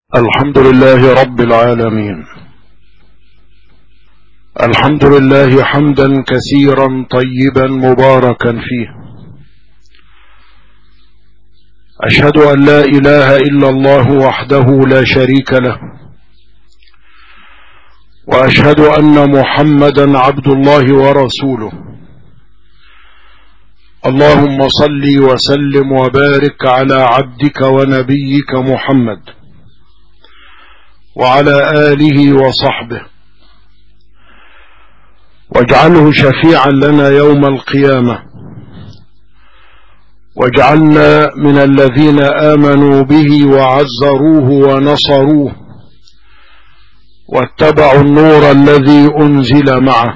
الحمد لله رب العالمين. الحمد لله حمدا كثيرا طيبا مباركا فيه. أشهد أن لا إله إلا الله وحده لا شريك له، وأشهد أن محمدا عبد الله ورسوله. اللهم صل وسلم وبارك على عبدك ونبيك محمد وعلى آله وصحبه، واجعله شفيعا لنا يوم القيامة، واجعلنا من الذين آمنوا به وعزروه ونصروه واتبعوا النور الذي أنزل معه.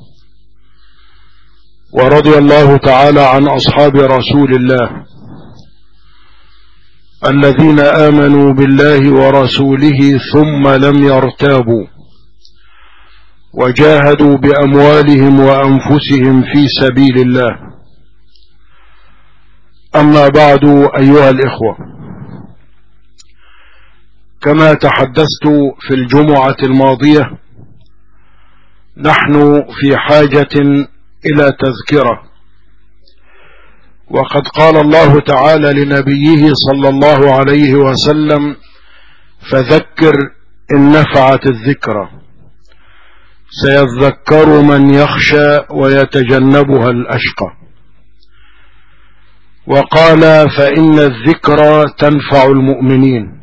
ورضي الله تعالى عن أصحاب رسول الله الذين آمنوا بالله ورسوله ثم لم يرتابوا وجاهدوا بأموالهم وأنفسهم في سبيل الله. أما بعد، أيها الإخوة، كما تحدثت في الجمعة الماضية، نحن في حاجة إلى تذكرة، وقد قال الله تعالى لنبيه صلى الله عليه وسلم: فذكر إن نفعت الذكرى، سيذكر من يخشى ويتجنبها الأشقى. وقال: فإن الذكرى تنفع المؤمنين.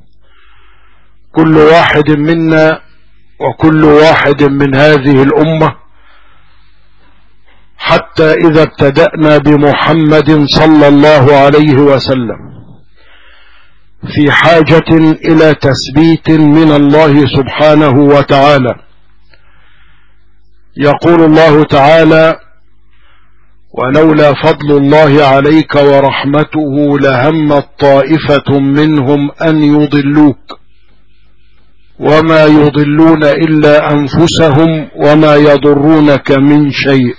كل واحد منا وكل واحد من هذه الأمة، حتى إذا ابتدأنا بمحمد صلى الله عليه وسلم، في حاجة إلى تثبيت من الله سبحانه وتعالى. يقول الله تعالى: ولولا فضل الله عليك ورحمته لهمت طائفة منهم أن يضلوك وما يضلون إلا أنفسهم وما يضرونك من شيء.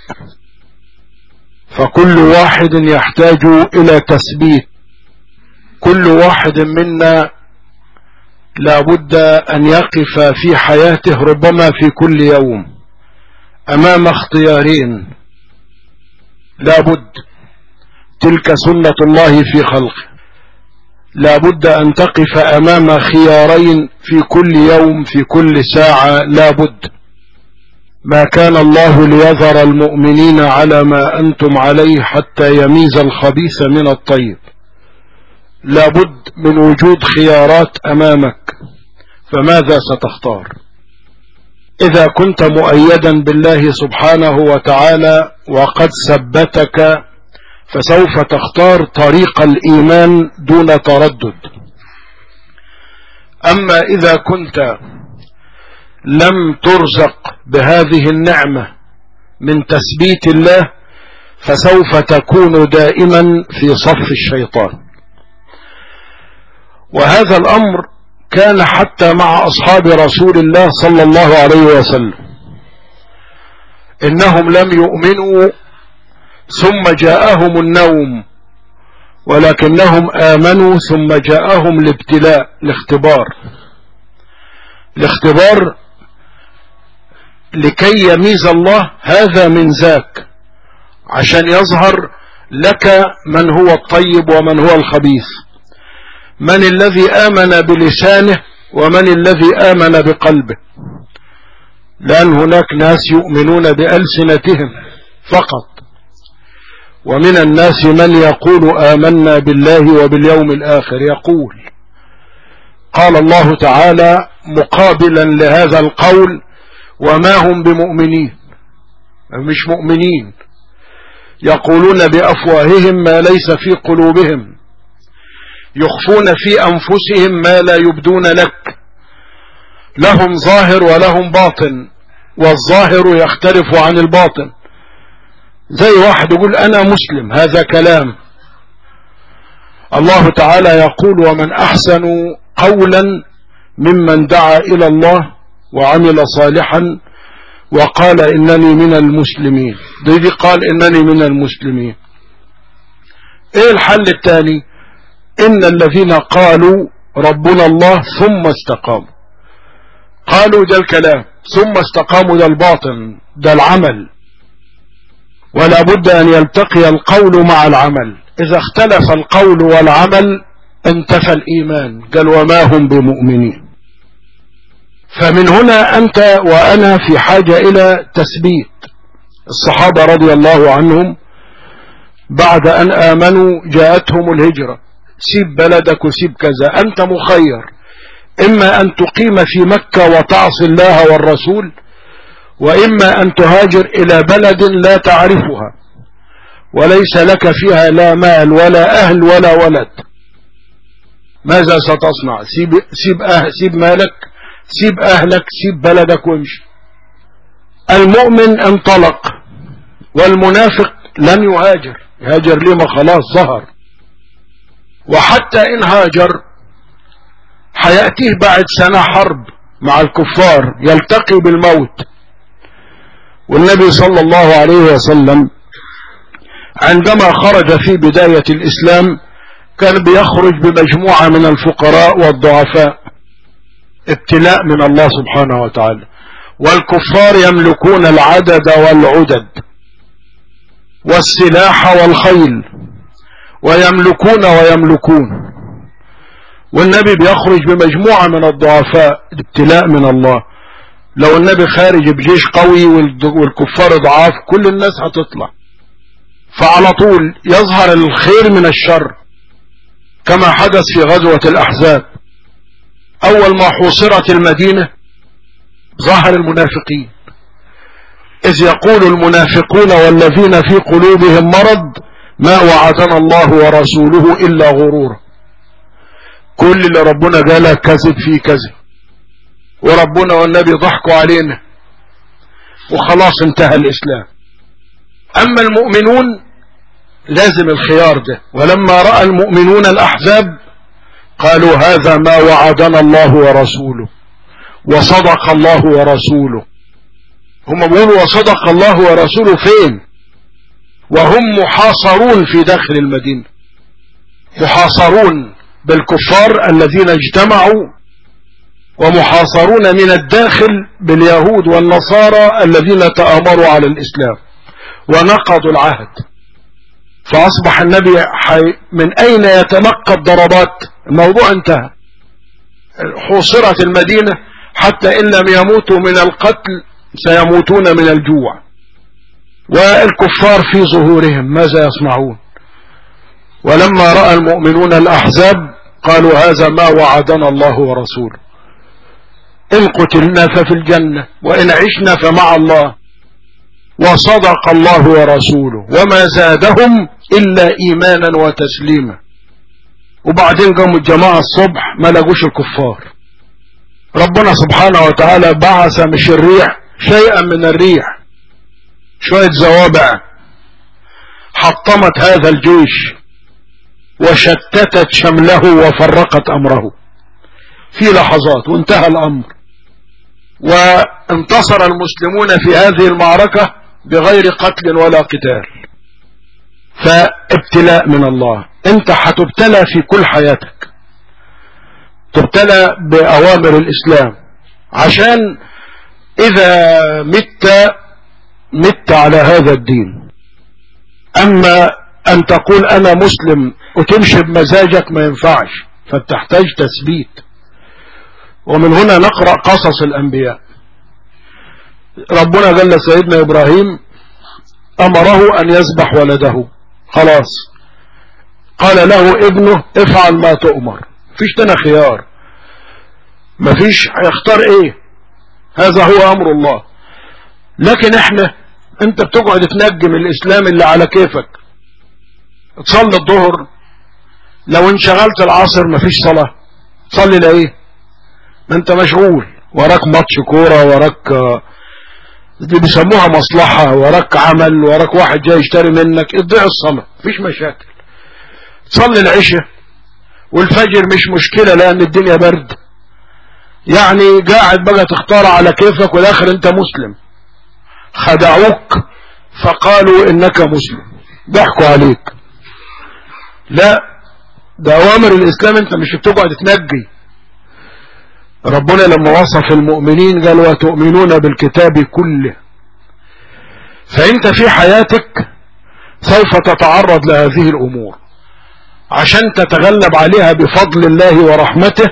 فكل واحد يحتاج إلى تثبيت. كل واحد منا لا بد أن يقف في حياته، ربما في كل يوم، أمام اختيارين. لا بد، تلك سنة الله في خلقه. لا بد أن تقف أمام خيارين في كل يوم، في كل ساعة. لا بد. ما كان الله ليذر المؤمنين على ما أنتم عليه حتى يميز الخبيث من الطيب. لا بد من وجود خيارات أمامك، فماذا ستختار؟ إذا كنت مؤيدا بالله سبحانه وتعالى وقد ثبتك، فسوف تختار طريق الإيمان دون تردد. أما إذا كنت لم ترزق بهذه النعمة من تثبيت الله، فسوف تكون دائما في صف الشيطان. وهذا الأمر كان حتى مع أصحاب رسول الله صلى الله عليه وسلم. إنهم لم يؤمنوا ثم جاءهم النوم، ولكنهم آمنوا ثم جاءهم الابتلاء، الاختبار لكي يميز الله هذا من ذاك، عشان يظهر لك من هو الطيب ومن هو الخبيث، من الذي آمن بلسانه ومن الذي آمن بقلبه. لأن هناك ناس يؤمنون بألسنتهم فقط، ومن الناس من يقول آمنا بالله وباليوم الآخر. يقول، قال الله تعالى مقابلا لهذا القول: وما هم بمؤمنين. مش مؤمنين، يقولون بأفواههم ما ليس في قلوبهم، يخفون في أنفسهم ما لا يبدون لك. لهم ظاهر ولهم باطن، والظاهر يختلف عن الباطن. زي واحد يقول أنا مسلم، هذا كلام. الله تعالى يقول: ومن أحسن قولا ممن دعا إلى الله وعمل صالحا وقال إنني من المسلمين. دي قال إنني من المسلمين. إيه الحل الثاني؟ إن الذين قالوا ربنا الله ثم استقاموا. قالوا ده الكلام، ثم استقاموا ده الباطن، ده العمل، ولا بد أن يلتقي القول مع العمل. إذا اختلف القول والعمل انتفى الإيمان. قال وما هم بمؤمنين. فمن هنا أنت وأنا في حاجة إلى تثبيت. الصحابة رضي الله عنهم بعد أن آمنوا جاءتهم الهجرة، سيب بلدك وسيب كذا، أنت مخير، إما أن تقيم في مكة وتعصي الله والرسول، وإما أن تهاجر إلى بلد لا تعرفها وليس لك فيها لا مال ولا أهل ولا ولد. ماذا ستصنع؟ سيب مالك، سيب أهلك، سيب بلدك وامشي. المؤمن انطلق، والمنافق لن يهاجر. يهاجر ليه؟ ما خلاص ظهر. وحتى إن هاجر حيأتيه بعد سنة حرب مع الكفار، يلتقي بالموت. والنبي صلى الله عليه وسلم عندما خرج في بداية الإسلام كان بيخرج بمجموعة من الفقراء والضعفاء، ابتلاء من الله سبحانه وتعالى. والكفار يملكون العدد والعدد والسلاح والخيل، ويملكون، والنبي بيخرج بمجموعة من الضعفاء، ابتلاء من الله. لو النبي خارج بجيش قوي والكفار ضعاف كل الناس هتطلع، فعلى طول يظهر الخير من الشر، كما حدث في غزوة الأحزاب. أول ما حوصرت المدينة ظهر المنافقين، إذ يقول المنافقون والذين في قلوبهم مرض ما وعدنا الله ورسوله إلا غرورا. كل اللي ربنا قاله كذب فيه كذب، وربنا والنبي ضحكوا علينا، وخلاص انتهى الإسلام. أما المؤمنون لازم الخيار ده. ولما رأى المؤمنون الأحزاب قالوا هذا ما وعدنا الله ورسوله، وصدق الله ورسوله. هم بيقولوا وصدق الله ورسوله فين؟ وهم محاصرون في داخل المدينة، محاصرون بالكفار الذين اجتمعوا، ومحاصرون من الداخل باليهود والنصارى الذين تآمروا على الإسلام ونقضوا العهد. فأصبح النبي من أين يتلقى الضربات؟ الموضوع انتهى. حوصرت المدينة، حتى إن لم يموتوا من القتل سيموتون من الجوع. والكفار في ظهورهم ماذا يصنعون؟ ولما رأى المؤمنون الأحزاب قالوا هذا ما وعدنا الله ورسوله، إن قتلنا ففي الجنة وإن عشنا فمع الله، وصدق الله ورسوله وما زادهم إلا إيمانا وتسليما. وبعدين قاموا الجماعة الصبح ما لقوش الكفار. ربنا سبحانه وتعالى بعث مش الريح، شيئا من الريح، شوية زوابع حطمت هذا الجيش وشتتت شمله وفرقت أمره في لحظات، وانتهى الأمر. وانتصر المسلمون في هذه المعركة بغير قتل ولا قتال. فابتلاء من الله. انت هتبتلى في كل حياتك، تبتلى بأوامر الإسلام، عشان إذا مت على هذا الدين. أما أن تقول أنا مسلم وتمشي بمزاجك ما ينفعش، فتحتاج تثبيت. ومن هنا نقرأ قصص الأنبياء. ربنا قال لسيدنا إبراهيم أمره أن يذبح ولده، خلاص قال له ابنه افعل ما تؤمر، فيش تنا خيار، مفيش هيختار ايه، هذا هو أمر الله. لكن انت بتقعد تنجم الإسلام اللي على كيفك. تصلي الظهر، لو انشغلت العصر مفيش صلاة، تصلي لإيه؟ ما انت مشغول، وراك ماتش كورة، وراك دي بيسموها مصلحة، وراك عمل، وراك واحد جاي يشتري منك، تضيع الصلاة، مفيش مشاكل. تصلي العشاء والفجر مش مشكلة لأن الدنيا برد، يعني قاعد بقى تختار على كيفك، والآخر انت مسلم. خدعوك فقالوا انك مسلم، ضحكوا عليك. لا، ده اوامر الاسلام، انت مش بتقعد تنجي. ربنا لما وصف المؤمنين قال وتؤمنون بالكتاب كله. فانت في حياتك سوف تتعرض لهذه الامور، عشان تتغلب عليها بفضل الله ورحمته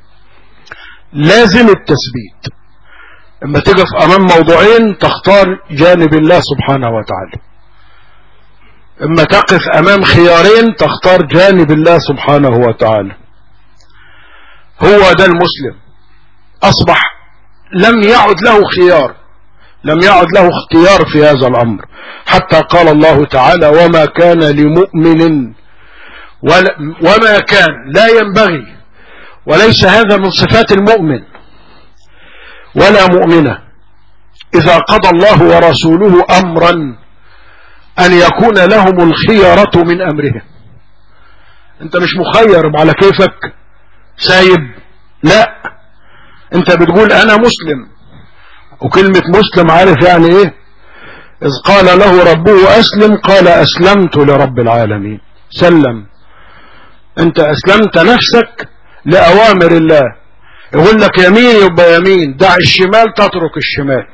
لازم التثبيت. اما تقف امام موضوعين تختار جانب الله سبحانه وتعالى، اما تقف امام خيارين تختار جانب الله سبحانه وتعالى. هو ده المسلم، اصبح لم يعد له خيار، لم يعد له اختيار في هذا الامر. حتى قال الله تعالى وما كان لمؤمن وما كان، لا ينبغي، وليس هذا من صفات المؤمن ولا مؤمنة، إذا قضى الله ورسوله أمرا أن يكون لهم الخيرة من أمرهم. أنت مش مخير على كيفك سايب، لا، أنت بتقول أنا مسلم. وكلمة مسلم عارف يعني إيه؟ إذ قال له ربه أسلم قال أسلمت لرب العالمين. سلم، أنت أسلمت نفسك لأوامر الله. يقول لك يمين يبقى يمين، دع الشمال تترك الشمال.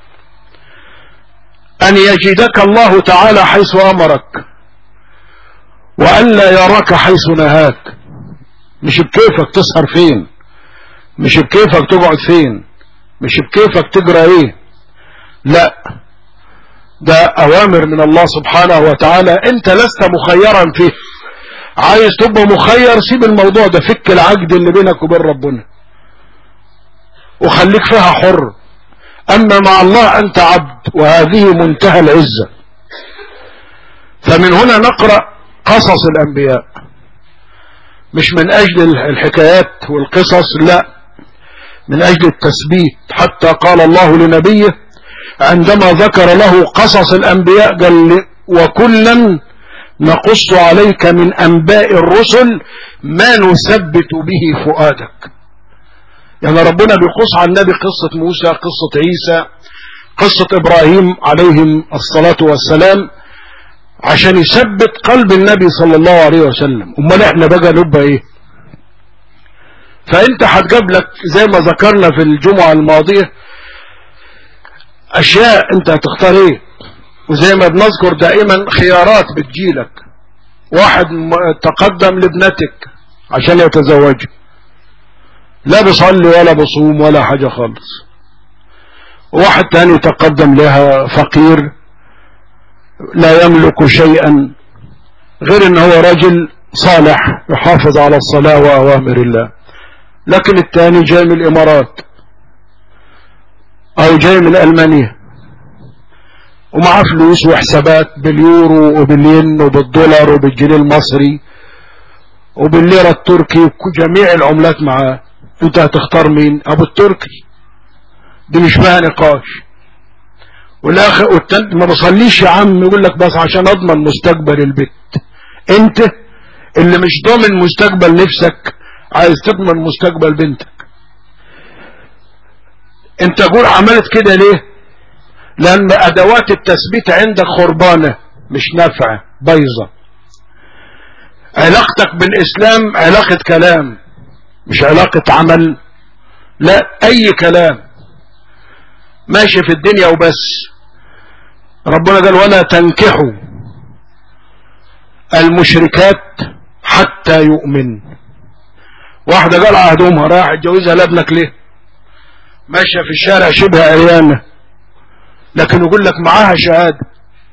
أن يجدك الله تعالى حيث أمرك، وأن لا يراك حيث نهاك. مش بكيفك تسهر فين، مش بكيفك تقعد فين، مش بكيفك تجرى ايه، لا، ده أوامر من الله سبحانه وتعالى أنت لست مخيرا فيه. عايز تبقى مخير، سيب الموضوع ده، فك العقد اللي بينك وبين ربنا وخليك فيها حر. أما مع الله أنت عبد، وهذه منتهى العزة. فمن هنا نقرأ قصص الأنبياء، مش من أجل الحكايات والقصص، لا، من أجل التثبيت. حتى قال الله لنبيه عندما ذكر له قصص الأنبياء قال وكلا نقص عليك من أنباء الرسل ما نثبت به فؤادك. يعني ربنا بيقص على النبي قصة موسى، قصة عيسى، قصة إبراهيم عليهم الصلاة والسلام، عشان يثبت قلب النبي صلى الله عليه وسلم. امال احنا بقى نبقى ايه؟ فانت هتجيب زي ما ذكرنا في الجمعة الماضية اشياء انت هتختار ايه، وزي ما بنذكر دائما خيارات بتجيلك. واحد تقدم لابنتك عشان يتزوج، لا بيصلي ولا بصوم ولا حاجة خالص. واحد تاني تقدم لها فقير لا يملك شيئا غير ان هو رجل صالح يحافظ على الصلاة وأوامر الله، لكن الثاني جاي من الإمارات أو جاي من ألمانيا ومعاه فلوس وحسابات باليورو وبالين وبالدولار وبالجنيه المصري وبالليرة التركي وجميع العملات معاه. انت هتختار مين؟ أبو التركي، دي مش فيها نقاش. والاخر والتالت ما بصليش يا عم، يقول لك بس عشان اضمن مستقبل البيت. انت اللي مش ضامن مستقبل نفسك عايز تضمن مستقبل بنتك. انت قول عملت كده ليه؟ لان ادوات التثبيت عندك خربانة مش نافعة بايظة. علاقتك بالاسلام علاقة كلام مش علاقة عمل، لا، اي كلام ماشي في الدنيا وبس. ربنا قال ولا تنكحوا المشركات حتى يؤمن. واحدة قال عهدهمها راح اتجوزها لابنك ليه؟ ماشية في الشارع شبه عريانة، لكن يقول لك معاها شهادة،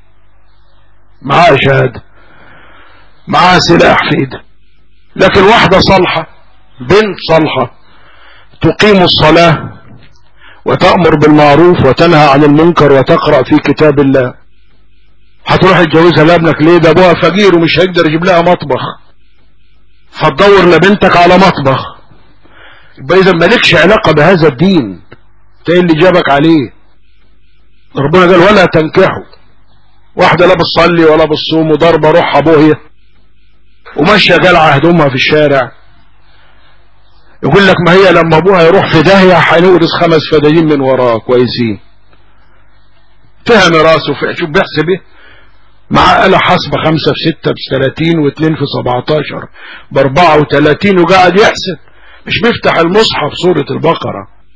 معاها شهادة، معاها سلاح في ايدها. لكن واحدة صالحة، بنت صالحة تقيم الصلاة وتأمر بالمعروف وتنهى عن المنكر وتقرأ في كتاب الله، هتروح تجوزها لابنك ليه؟ ده ابوها فقير ومش هيقدر يجيب لها مطبخ، فتدور لبنتك على مطبخ. يبقى اذا مالكش علاقة بهذا الدين، ايه اللي جابك عليه؟ ربنا قال ولا تنكحوا. واحدة لا بتصلي ولا بتصوم وضربة روحها ابوها وماشية قلعة هدومها في الشارع، يقول لك ما هي لما ابوها يروح في داهية هنورث 5 فدادين من وراه كويسين. فهم راسه شوف بيحسب ايه؟ مع آلة حاسبة 5 في 6 ب30 و2 في 17 ب34 وقاعد يحسب، مش بيفتح المصحف سورة البقرة.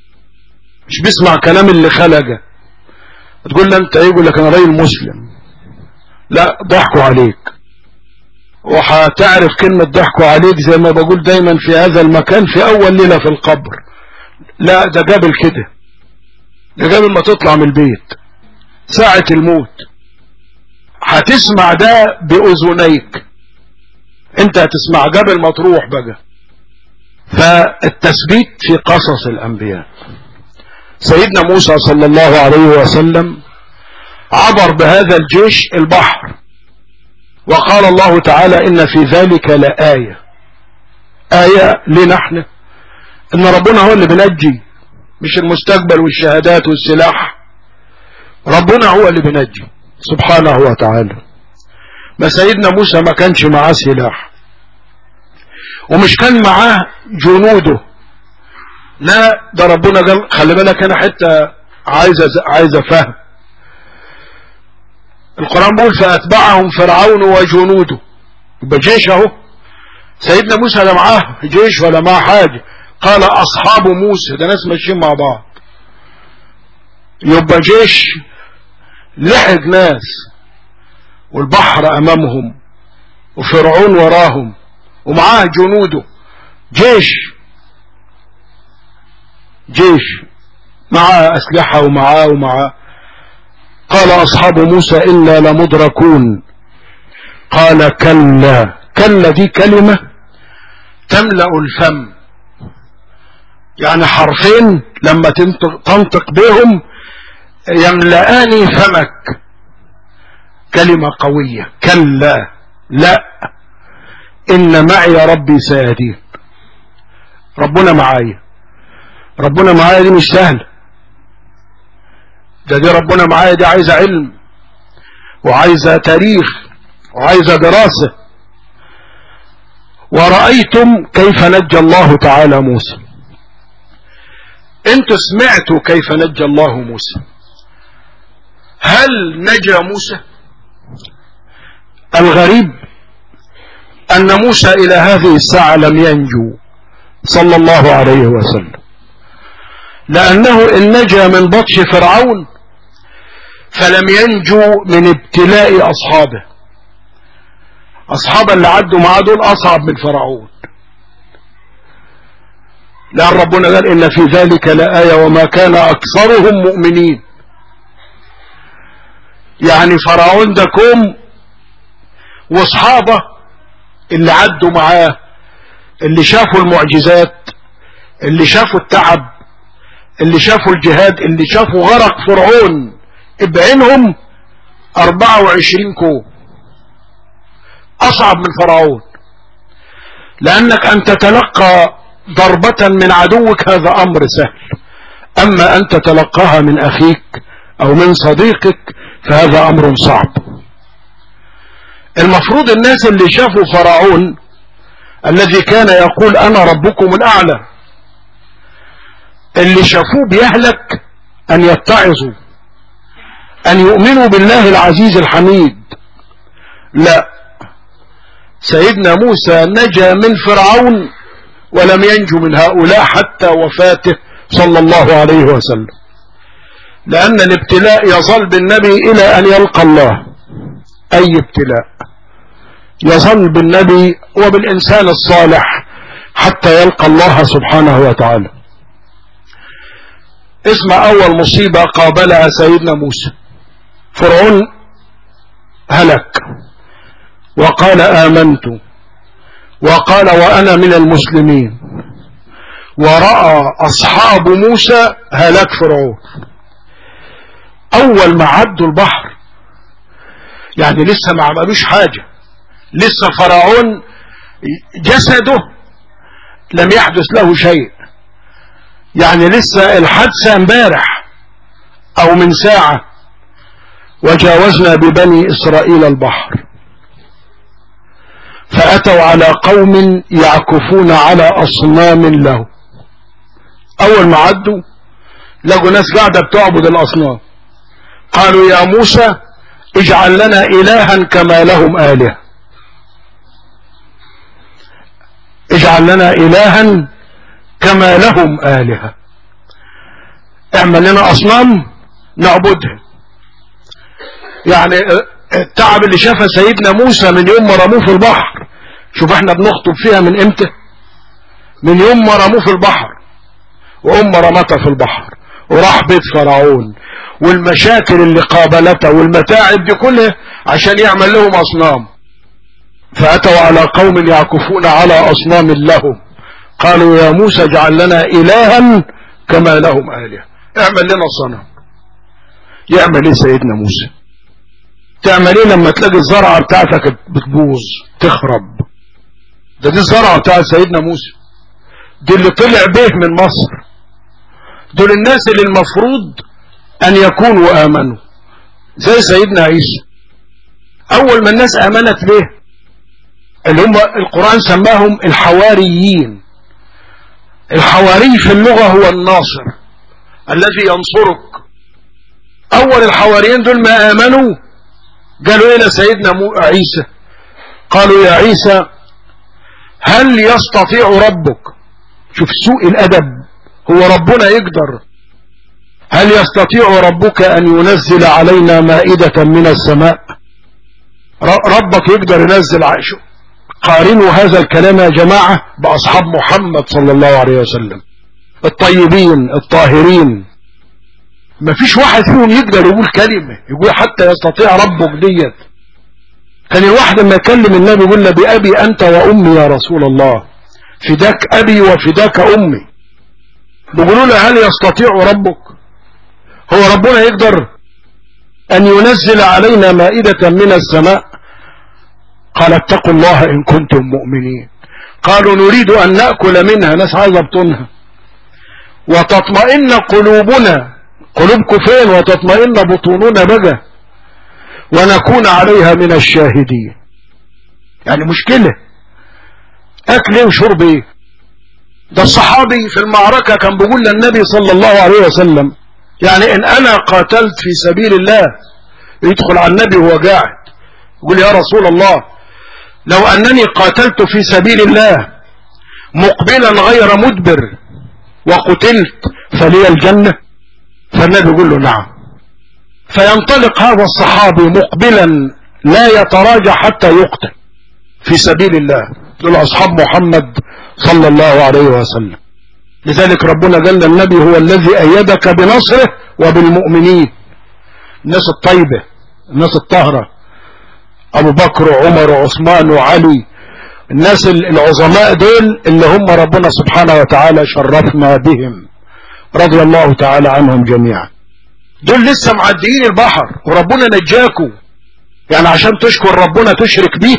مش بيسمع كلام اللي خلقه. تقول له انت ايه؟ يقول لك انا راجل مسلم. لا، ضحكوا عليك. وهتعرف كلمة ضحكوا عليك زي ما بقول دايما في هذا المكان في اول ليلة في القبر. لا، ده قبل كده، ده قبل ما تطلع من البيت ساعة الموت هتسمع ده بأذنيك. انت هتسمع قبل ما تروح بقى. فالتثبيت في قصص الانبياء. سيدنا موسى صلى الله عليه وسلم عبر بهذا الجيش البحر، وقال الله تعالى إن في ذلك لآية. آية لنا احنا، إن ربنا هو اللي بنجي، مش المستقبل والشهادات والسلاح. ربنا هو اللي بنجي سبحانه وتعالى. ما سيدنا موسى ما كانش معاه سلاح، ومش كان معاه جنوده. لا، ده ربنا قال خلي بالك، انا حتى عايزه فهم. القرآن بيقول فأتبعهم فرعون وجنوده، يبقى جيش اهو. سيدنا موسى لا معاه جيش ولا معاه حاجة. قال أصحاب موسى، ده ناس ماشيين مع بعض. يبقى جيش لحق ناس، والبحر أمامهم وفرعون وراهم ومعاه جنوده. جيش معاه أسلحة ومعاه. قال أصحاب موسى إنا لمدركون. قال كلا دي كلمة تملأ الفم، يعني حرفين لما تنطق بهم يملأان فمك. كلمة قوية. كلا، لا، إن معي ربي سيهدين. ربنا معايا دي مش سهل. دي ربنا معايا دي عايزة علم، وعايزة تاريخ، وعايزة دراسة. ورأيتم كيف نجى الله تعالى موسى. انتوا سمعتوا كيف نجى الله موسى. هل نجى موسى؟ الغريب أن موسى إلى هذه الساعة لم ينجو صلى الله عليه وسلم، لأنه إن نجا من بطش فرعون فلم ينجو من ابتلاء أصحابه. أصحاب اللي عدوا معاه دول أصعب من فرعون، لأن ربنا قال إن في ذلك لآية وما كان أكثرهم مؤمنين. يعني فرعون ده كوم، واصحابه اللي عدوا معاه، اللي شافوا المعجزات، اللي شافوا التعب، اللي شافوا الجهاد، اللي شافوا غرق فرعون بعينهم 24 كوم، أصعب من فرعون. لأنك أن تتلقى ضربة من عدوك هذا أمر سهل، أما أن تتلقاها من أخيك أو من صديقك فهذا أمر صعب. المفروض الناس اللي شافوا فرعون الذي كان يقول أنا ربكم الأعلى، اللي شافوه بيهلك، أن يتعظوا، أن يؤمنوا بالله العزيز الحميد. لا، سيدنا موسى نجا من فرعون ولم ينجو من هؤلاء حتى وفاته صلى الله عليه وسلم، لأن الابتلاء يظل بالنبي إلى أن يلقى الله. أي ابتلاء يظل بالنبي وبالإنسان الصالح حتى يلقى الله سبحانه وتعالى. اسمع أول مصيبة قابلها سيدنا موسى. فرعون هلك وقال آمنت، وقال وأنا من المسلمين، ورأى أصحاب موسى هلاك فرعون. أول ما عدوا البحر، يعني لسه ما عملوش حاجة، لسه فرعون جسده لم يحدث له شيء، يعني لسه الحادثة امبارح أو من ساعة. وجاوزنا ببني إسرائيل البحر فأتوا على قوم يعكفون على أصنام له. أول ما عدوا لقوا ناس قاعدة بتعبد الأصنام. قالوا يا موسى اجعل لنا إلها كما لهم آلهة. اجعل لنا إلها كما لهم آلهة. اعمل لنا أصنام نعبدها. يعني التعب اللي شافه سيدنا موسى من يوم ما رموه في البحر، شوف احنا بنخطب فيها من امتى؟ من يوم ما رموه في البحر، رمته في البحر وراح بيت فرعون، والمشاكل اللي قابلته والمتاعب دي كلها عشان يعمل لهم أصنام. فأتوا على قوم يعكفون على أصنام لهم، قالوا يا موسى اجعل لنا إلها كما لهم آلهة. اعمل لنا صنم. يعمل ايه سيدنا موسى؟ تعمل ايه لما تلاقي الزرعة بتاعتك بتبوظ تخرب؟ دي الزرعة بتاعت سيدنا موسى، دي اللي طلع به من مصر، دول الناس اللي المفروض ان يكونوا امنوا زي سيدنا عيسى. اول ما الناس امنت به اللي هم القرآن سماهم الحواريين. الحواري في اللغة هو الناصر الذي ينصرك. اول الحواريين دول ما امنوا قالوا الى سيدنا عيسى، قالوا يا عيسى هل يستطيع ربك، شوف سوء الادب، هو ربنا يقدر؟ هل يستطيع ربك ان ينزل علينا مائدة من السماء؟ ربك يقدر ينزل عيشه؟ قارنوا هذا الكلام يا جماعة باصحاب محمد صلى الله عليه وسلم الطيبين الطاهرين. ما فيش واحد فيهم يقدر يقول كلمة، يقول حتى يستطيع ربك ديت. كان الواحد لما يكلم النبي يقول له بأبي أنت وأمي يا رسول الله، فداك أبي وفداك أمي. بيقولوا له هل يستطيع ربك؟ هو ربنا يقدر أن ينزل علينا مائدة من السماء؟ قال اتقوا الله إن كنتم مؤمنين. قالوا نريد أن نأكل منها، ناس عايزة بطونها، وتطمئن قلوبنا، قلوبكم فين؟ وتطمئن بطوننا بقى، ونكون عليها من الشاهدين. يعني مشكلة اكل ايه وشرب ايه؟ ده الصحابي في المعركة كان بيقول للنبي صلى الله عليه وسلم يعني ان انا قاتلت في سبيل الله، يدخل على النبي وهو قاعد يقول يا رسول الله لو انني قاتلت في سبيل الله مقبلا غير مدبر وقتلت فلي الجنة؟ فالنبي يقول له نعم. فينطلق هذا الصحابي مقبلا لا يتراجع حتى يقتل في سبيل الله، دول أصحاب محمد صلى الله عليه وسلم. لذلك ربنا قال للنبي هو الذي أيدك بنصره وبالمؤمنين. الناس الطيبة الناس الطاهرة، أبو بكر وعمر وعثمان وعلي، الناس العظماء دول اللي هم ربنا سبحانه وتعالى شرفنا بهم رضي الله تعالى عنهم جميعا. دول لسه معديين البحر وربنا نجاكوا. يعني عشان تشكر ربنا تشرك بيه؟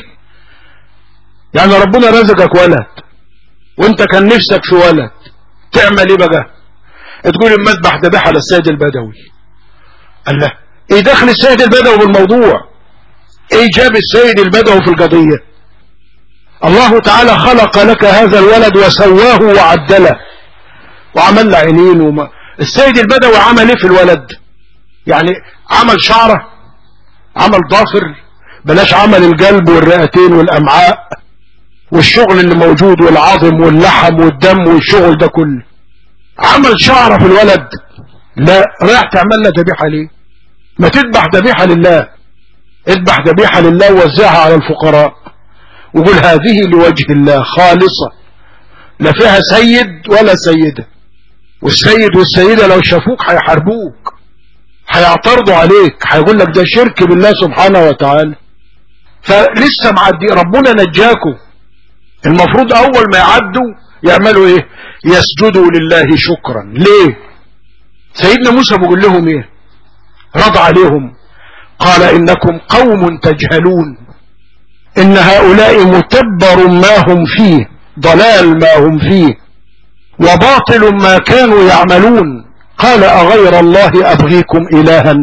يعني ربنا رزقك ولد وانت كان نفسك في ولد، تعمل ايه بقى؟ تقول المذبح ذبح على السيد البدوي. قال له ايه دخل السيد البدوي بالموضوع؟ ايه جاب السيد البدوي في القضية؟ الله تعالى خلق لك هذا الولد وسواه وعدله وعمل له عينين السيد البدوي عمل ايه في الولد؟ يعني عمل شعره، عمل ضافر، بلاش عمل القلب والرئتين والامعاء والشغل اللي موجود والعظم واللحم والدم والشغل ده كله. عمل شعره في الولد؟ لا، رايح تعمل له ذبيحه ليه؟ ما تذبح ذبيحه لله، اذبح ذبيحه لله ووزعها على الفقراء وقول هذه لوجه الله خالصه، لا فيها سيد ولا سيده. والسيد والسيده لو شافوك هيحاربوك، هيعترضوا عليك، هيقول لك ده شرك بالله سبحانه وتعالى. فلسه معدي ربنا نجاكم. المفروض اول ما يعدوا يعملوا ايه؟ يسجدوا لله شكرا. ليه؟ سيدنا موسى بيقول لهم ايه؟ رد عليهم قال انكم قوم تجهلون، ان هؤلاء متبر ما هم فيه، ضلال ما هم فيه، وباطل ما كانوا يعملون. قال اغير الله ابغيكم الها؟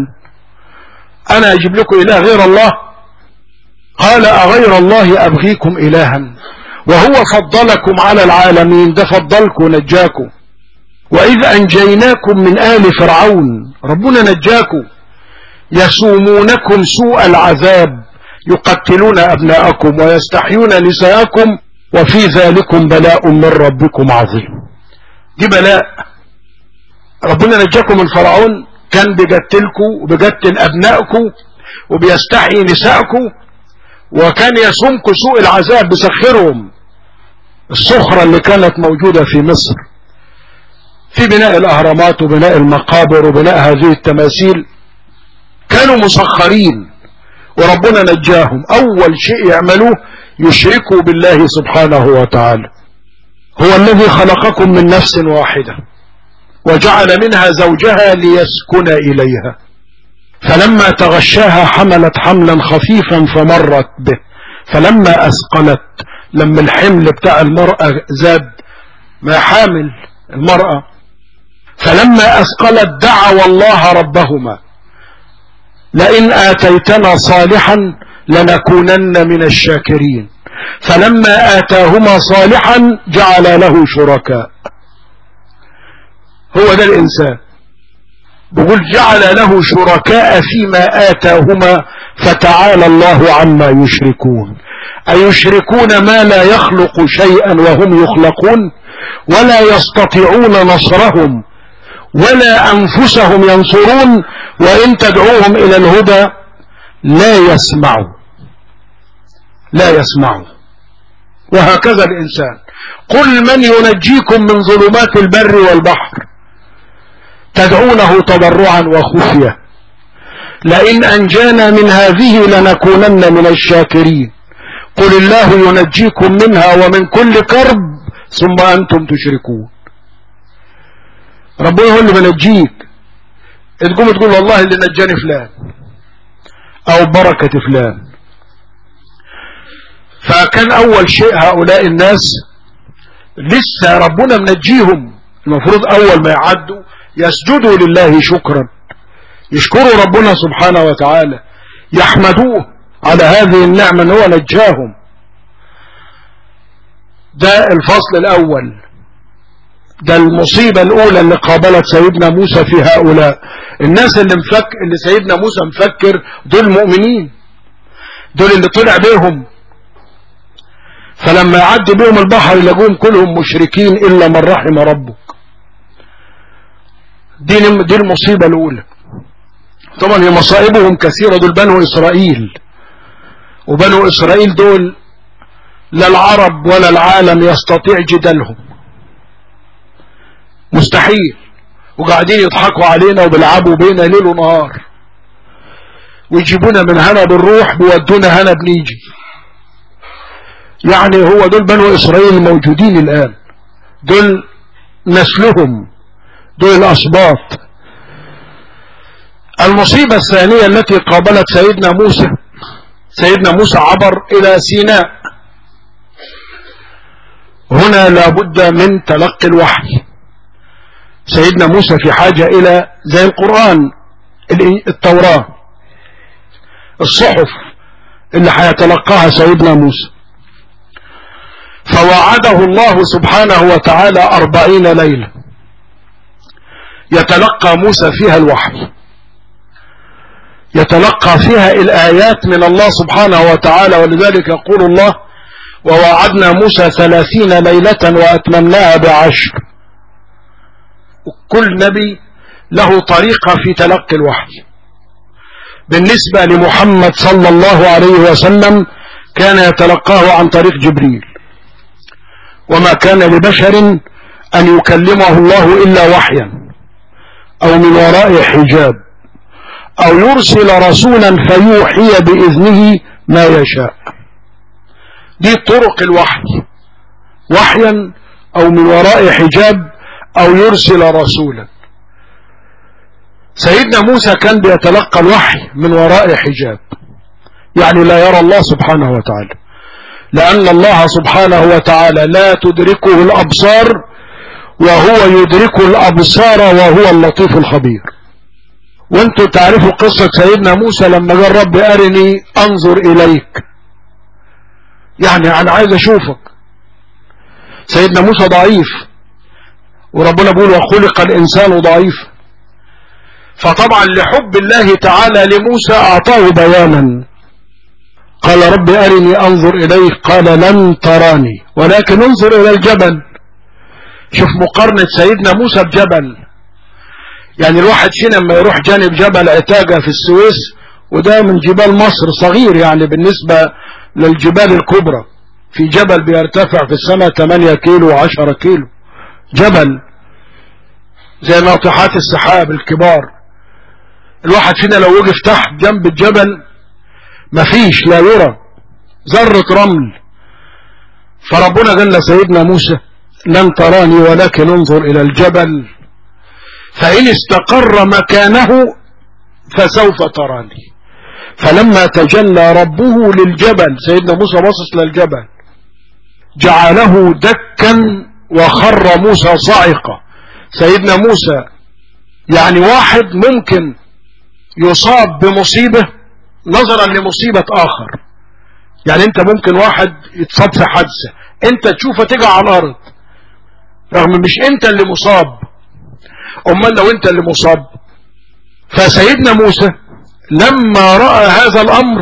انا اجيب لكم اله غير الله؟ قال اغير الله ابغيكم الها وهو فضلكم على العالمين، ده فضلكم ونجاكم. واذ انجيناكم من آل فرعون، ربنا نجاكم. يسومونكم سوء العذاب يقتلون ابناءكم ويستحيون نساءكم وفي ذلكم بلاء من ربكم عظيم. دي بلاء ربنا نجاكم من فرعون، كان بيقتلكم وبيقتل أبنائكم وبيستحيي نسائكم، وكان يسومكم سوء العذاب بسخرهم. السخرة اللي كانت موجودة في مصر في بناء الأهرامات وبناء المقابر وبناء هذه التماثيل كانوا مسخرين، وربنا نجاهم. أول شيء يعملوه يشركوا بالله سبحانه وتعالى. هو الذي خلقكم من نفس واحدة وجعل منها زوجها ليسكن إليها، فلما تغشاها حملت حملا خفيفا فمرت به، فلما أثقلت، لما الحمل بتاع المرأة زاد، ما حامل المرأة، فلما أثقلت دعوا الله ربهما لئن آتيتنا صالحا لنكونن من الشاكرين، فلما آتاهما صالحا جعل له شركاء. هو ده الإنسان، بقول جعل له شركاء فيما آتاهما فتعالى الله عما يشركون. أيشركون ما لا يخلق شيئا وهم يخلقون، ولا يستطيعون نصرهم ولا أنفسهم ينصرون، وإن تدعوهم إلى الهدى لا يسمعوا لا يسمعوا. وهكذا الإنسان. قل من ينجيكم من ظلمات البر والبحر تدعونه تضرعا وخفية لئن أنجانا من هذه لنكونن من الشاكرين. قل الله ينجيكم منها ومن كل كرب ثم أنتم تشركون. ربنا هو اللي بنجيك، تقوم تقول والله اللي نجاني فلان أو بركة فلان. فكان أول شيء هؤلاء الناس لسه ربنا منجيهم، المفروض أول ما يعدوا يسجدوا لله شكرا، يشكروا ربنا سبحانه وتعالى، يحمدوه على هذه النعمة أنه نجاهم. ده الفصل الأول، ده المصيبة الأولى اللي قابلت سيدنا موسى في هؤلاء الناس اللي سيدنا موسى مفكر دول مؤمنين، دول اللي طلع بيهم، فلما يعدي بيهم البحر يلاقوهم كلهم مشركين إلا من رحم ربك. دي المصيبة الأولى. طبعا هي مصائبهم كثيرة، دول بنو إسرائيل، وبنو إسرائيل دول لا العرب ولا العالم يستطيع جدلهم، مستحيل، وقاعدين يضحكوا علينا وبيلعبوا بينا ليل ونهار، ويجيبونا من هنا بنروح بيودونا هنا بنيجي. يعني هو دول بنو إسرائيل الموجودين الآن، دول نسلهم، دول الأسباط. المصيبة الثانية التي قابلت سيدنا موسى عبر إلى سيناء. هنا لابد من تلقي الوحي. سيدنا موسى في حاجة إلى زي القرآن، التوراة، الصحف اللي هيتلقاها سيدنا موسى. فوعده الله سبحانه وتعالى 40 ليلة يتلقى موسى فيها الوحي، يتلقى فيها الآيات من الله سبحانه وتعالى. ولذلك يقول الله: ووعدنا موسى 30 ليلة وأتممناها ب10. كل نبي له طريقة في تلقي الوحي. بالنسبة لمحمد صلى الله عليه وسلم كان يتلقاه عن طريق جبريل، وما كان لبشر أن يكلمه الله إلا وحيا أو من وراء حجاب أو يرسل رسولا فيوحي بإذنه ما يشاء. دي طرق الوحي، وحيا أو من وراء حجاب أو يرسل رسولا. سيدنا موسى كان بيتلقى الوحي من وراء حجاب، يعني لا يرى الله سبحانه وتعالى، لأن الله سبحانه وتعالى لا تدركه الأبصار وهو يدرك الأبصار وهو اللطيف الخبير. وانتوا تعرفوا قصة سيدنا موسى لما قال: رب أرني أنظر إليك، يعني أنا عايز أشوفك. سيدنا موسى ضعيف، وربنا بيقول: وخلق الإنسان ضعيف. فطبعا لحب الله تعالى لموسى أعطاه بيانا، قال: رب أرني أنظر إليك، قال: لن تراني ولكن انظر إلى الجبل. شوف مقارنة سيدنا موسى بجبل. يعني الواحد فينا لما يروح جانب جبل عتاقة في السويس، وده من جبال مصر صغير يعني بالنسبة للجبال الكبرى، في جبل بيرتفع في السماء 8 كيلو و10 كيلو، جبل زي ناطحات السحاب الكبار. الواحد فينا لو وقف تحت جنب الجبل مفيش، لا يرى ذرة رمل. فربنا قال لسيدنا موسى لن تراني ولكن انظر إلى الجبل فإن استقر مكانه فسوف تراني. فلما تجلى ربه للجبل، سيدنا موسى بصص للجبل، جعله دكا وخر موسى صاعقا. سيدنا موسى يعني واحد ممكن يصاب بمصيبة نظرا لمصيبة آخر. يعني انت ممكن واحد يتصاب في حادثة، انت تشوفه تقع على الأرض رغم مش انت اللي مصاب، امال لو انت اللي مصاب. فسيدنا موسى لما رأى هذا الأمر،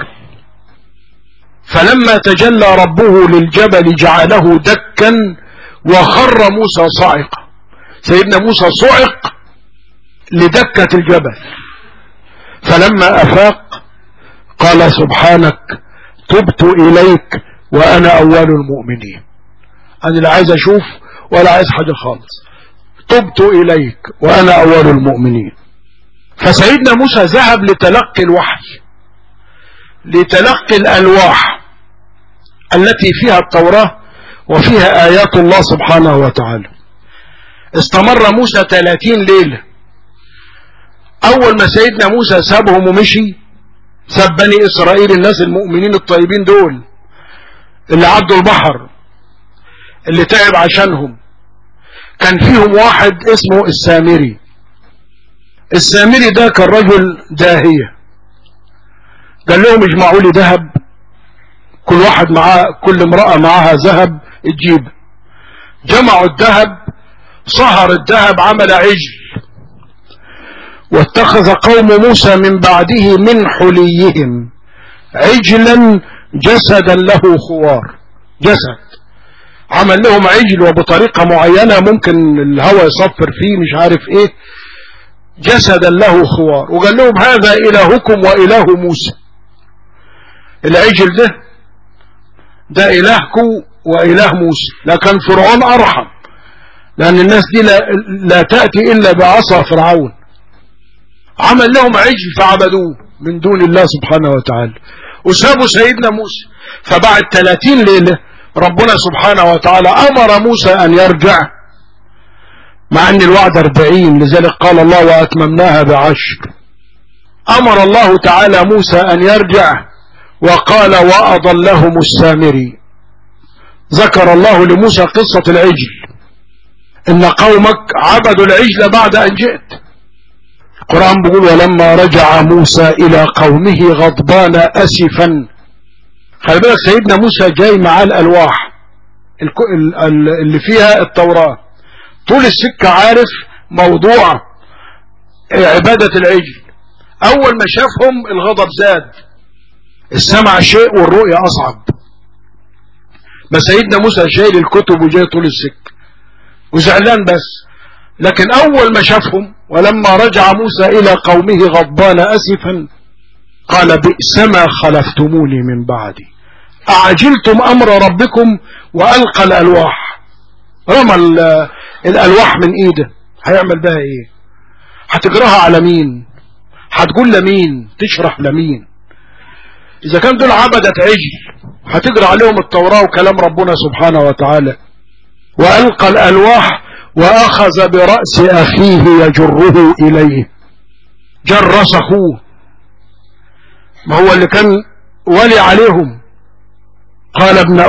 فلما تجلى ربه للجبل جعله دكا وخر موسى صاعقا. سيدنا موسى صعق لدكة الجبل، فلما أفاق قال سبحانك تبت إليك وأنا أول المؤمنين. أنا لا عايز أشوف ولا عايز حاجة خالص، تبت إليك وأنا أول المؤمنين. فسيدنا موسى ذهب لتلقي الوحي، لتلقي الألواح التي فيها التوراة وفيها آيات الله سبحانه وتعالى. استمر موسى 30 ليلة. أول ما سيدنا موسى سابهم ومشي، ساب بني إسرائيل الناس المؤمنين الطيبين دول اللي عدوا البحر، اللي تعب عشانهم، كان فيهم واحد اسمه السامري. السامري ده كان رجل داهية، قال لهم اجمعوا لي ذهب، كل واحد معاه، كل امرأة معاها ذهب تجيب. جمعوا الذهب، صهر الذهب، عمل عجل. واتخذ قوم موسى من بعده من حليهم عجلا جسدا له خوار. جسد عمل لهم عجل وبطريقة معينة ممكن الهواء يصفر فيه مش عارف ايه، جسدا له خوار. وقال لهم هذا إلهكم وإله موسى. العجل ده إلهكم وإله موسى. لكن فرعون أرحم، لأن الناس دي لا تأتي إلا بعصا فرعون. عمل لهم عجل فعبدوه من دون الله سبحانه وتعالى، وسابوا سيدنا موسى. فبعد 30 ليلة ربنا سبحانه وتعالى أمر موسى أن يرجع، مع أن الوعد 40، لذلك قال الله وأتممناها ب10. أمر الله تعالى موسى أن يرجع، وقال وأضلهم السامري. ذكر الله لموسى قصة العجل، إن قومك عبدوا العجل بعد أن جئت. القرآن بيقول ولما رجع موسى إلى قومه غضبان أسفا. خلي بالك سيدنا موسى جاي معاه الألواح اللي فيها التوراة، طول السكة عارف موضوع عبادة العجل. أول ما شافهم الغضب زاد، السمع شيء والرؤية أصعب. بس سيدنا موسى شايل الكتب وجاي طول السكة وزعلان بس. لكن أول ما شافهم ولما رجع موسى إلى قومه غضبان أسفا قال بئس ما خلفتموني من بعدي أعجلتم أمر ربكم. وألقى الألواح، رمى الألواح من إيده. هيعمل بها إيه؟ هتجرها على مين؟ هتقول لمين؟ تشرح لمين؟ إذا كان دول عبدة عجل هتجرى عليهم التوراة وكلام ربنا سبحانه وتعالى. وألقى الألواح وأخذ برأس أخيه يجره إليه. جرس أخوه، ما هو اللي كان ولي عليهم. قال ابن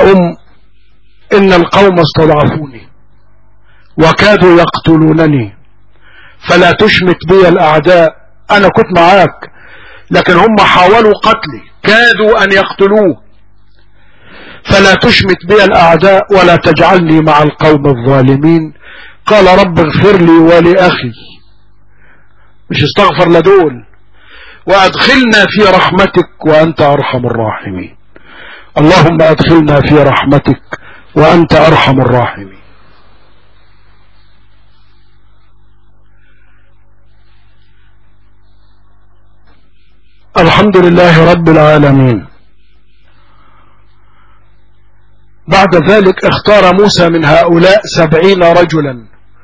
إن القوم استضعفوني وكادوا يقتلونني فلا تشمت بي الأعداء. أنا كنت معاك لكن هم حاولوا قتلي، كادوا أن يقتلوه. فلا تشمت بي الأعداء ولا تجعلني مع القوم الظالمين. قال رب اغفر لي ولأخي، مش استغفر لدول، وأدخلنا في رحمتك وأنت أرحم الراحمين. اللهم أدخلنا في رحمتك وأنت أرحم الراحمين. الحمد لله رب العالمين. بعد ذلك اختار موسى من هؤلاء 70 رجلا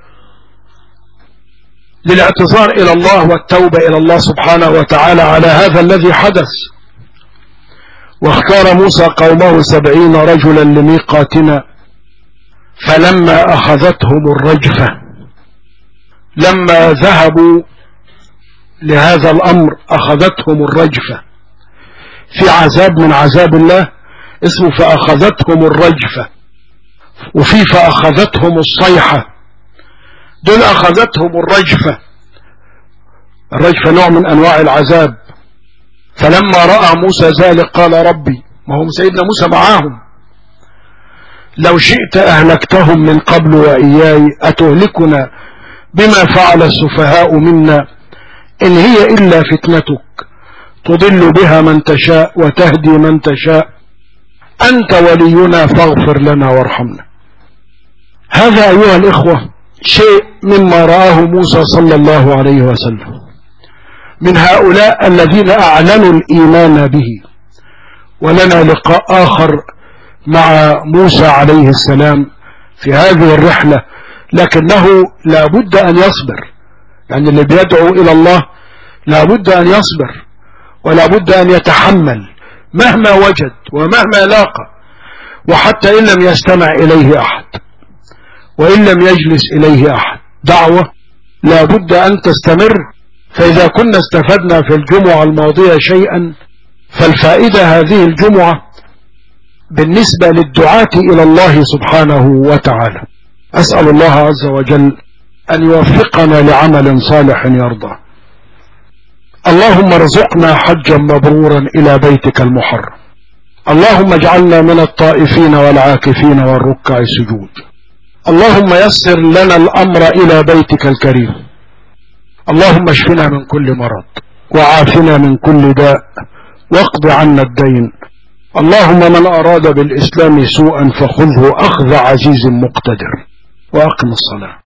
للاعتذار إلى الله والتوبة إلى الله سبحانه وتعالى على هذا الذي حدث. واختار موسى قومه 70 رجلا لميقاتنا، فلما أخذتهم الرجفة، لما ذهبوا لهذا الأمر أخذتهم الرجفة، في عذاب من عذاب الله اسمه فأخذتهم الرجفة، وفي فأخذتهم الصيحة. دول أخذتهم الرجفة. الرجفة نوع من أنواع العذاب. فلما رأى موسى ذلك قال ربي، ما هم سيدنا موسى معاهم، لو شئت أهلكتهم من قبل وإياي، أتهلكنا بما فعل السفهاء منا، إن هي إلا فتنتك تضل بها من تشاء وتهدي من تشاء، أنت ولينا فاغفر لنا وارحمنا. هذا أيها الإخوة شيء مما رآه موسى صلى الله عليه وسلم من هؤلاء الذين أعلنوا الإيمان به. ولنا لقاء آخر مع موسى عليه السلام في هذه الرحلة، لكنه لا بد أن يصبر. يعني اللي بيدعو إلى الله لا بد أن يصبر، ولا بد أن يتحمل مهما وجد ومهما لاقى، وحتى إن لم يستمع إليه أحد وإن لم يجلس إليه أحد، دعوة لا بد أن تستمر. فإذا كنا استفدنا في الجمعة الماضية شيئا، فالفائدة هذه الجمعة بالنسبة للدعاة إلى الله سبحانه وتعالى. أسأل الله عز وجل أن يوفقنا لعمل صالح يرضى. اللهم ارزقنا حجا مبرورا إلى بيتك المحرم. اللهم اجعلنا من الطائفين والعاكفين والركع السجود. اللهم يسر لنا الأمر إلى بيتك الكريم. اللهم اشفنا من كل مرض وعافنا من كل داء واقض عنا الدين. اللهم من أراد بالإسلام سوءا فخذه أخذ عزيز مقتدر. وأقم الصلاة.